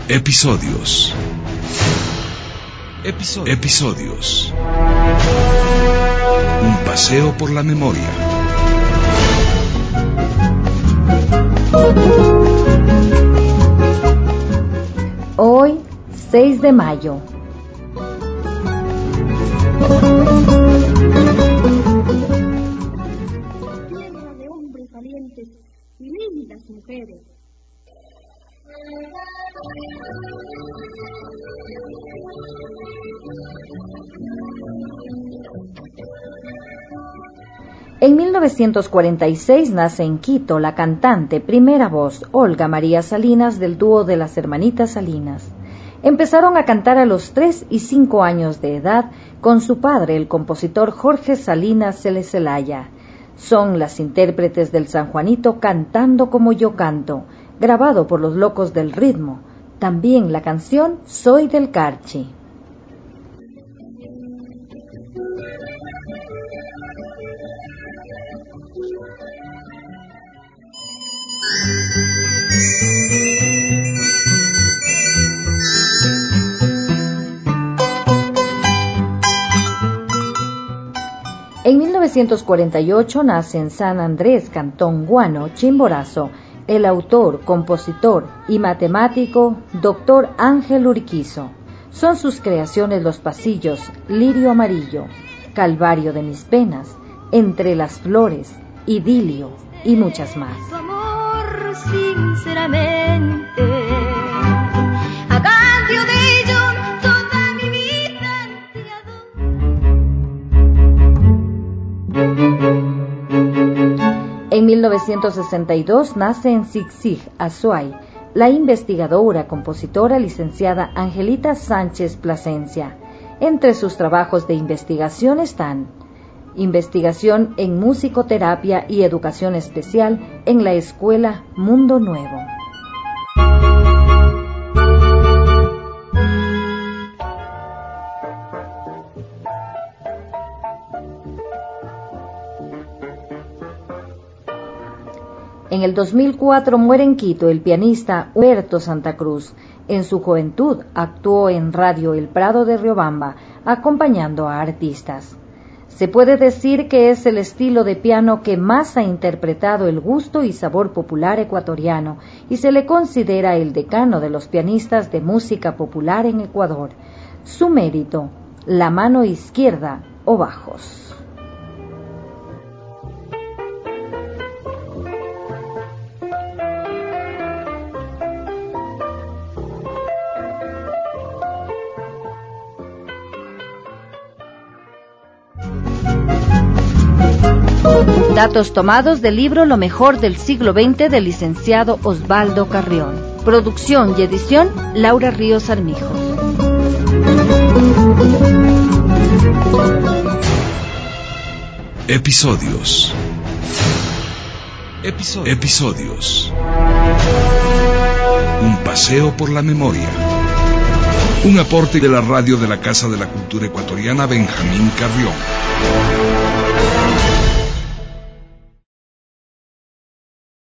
Episodios. Un paseo por la memoria. Hoy, 6 de mayo. Tierra de hombres valientes y lindas mujeres. En 1946 nace en Quito la cantante primera voz Olga María Salinas del dúo de las hermanitas Salinas. Empezaron a cantar a los 3 y 5 años de edad con su padre, el compositor Jorge Salinas Celecelaya. Son las intérpretes del San Juanito Cantando como yo canto, grabado por los Locos del Ritmo. También la canción Soy del Carchi. En 1948 nace en San Andrés, Cantón Guano, Chimborazo, el autor, compositor y matemático Dr. Ángel Urquizo. Son sus creaciones Los Pasillos, Lirio Amarillo, Calvario de mis penas, Entre las flores, Idilio y muchas más. Tu amor sinceramente, a cambio de ello toda mi vida te adoro. En 1962 nace en Siksik, Azuay, la investigadora, compositora, licenciada Angelita Sánchez Plasencia. Entre sus trabajos de investigación están investigación en musicoterapia y educación especial en la Escuela Mundo Nuevo. En el 2004 muere en Quito el pianista Huerto Santa Cruz. En su juventud actuó en Radio El Prado de Riobamba, acompañando a artistas. Se puede decir que es el estilo de piano que más ha interpretado el gusto y sabor popular ecuatoriano y se le considera el decano de los pianistas de música popular en Ecuador. Su mérito, la mano izquierda o bajos. Datos tomados del libro Lo mejor del siglo XX del licenciado Osvaldo Carrión. Producción y edición Laura Ríos Armijo. Episodios. Un paseo por la memoria. Un aporte de la radio de la Casa de la Cultura Ecuatoriana Benjamín Carrión.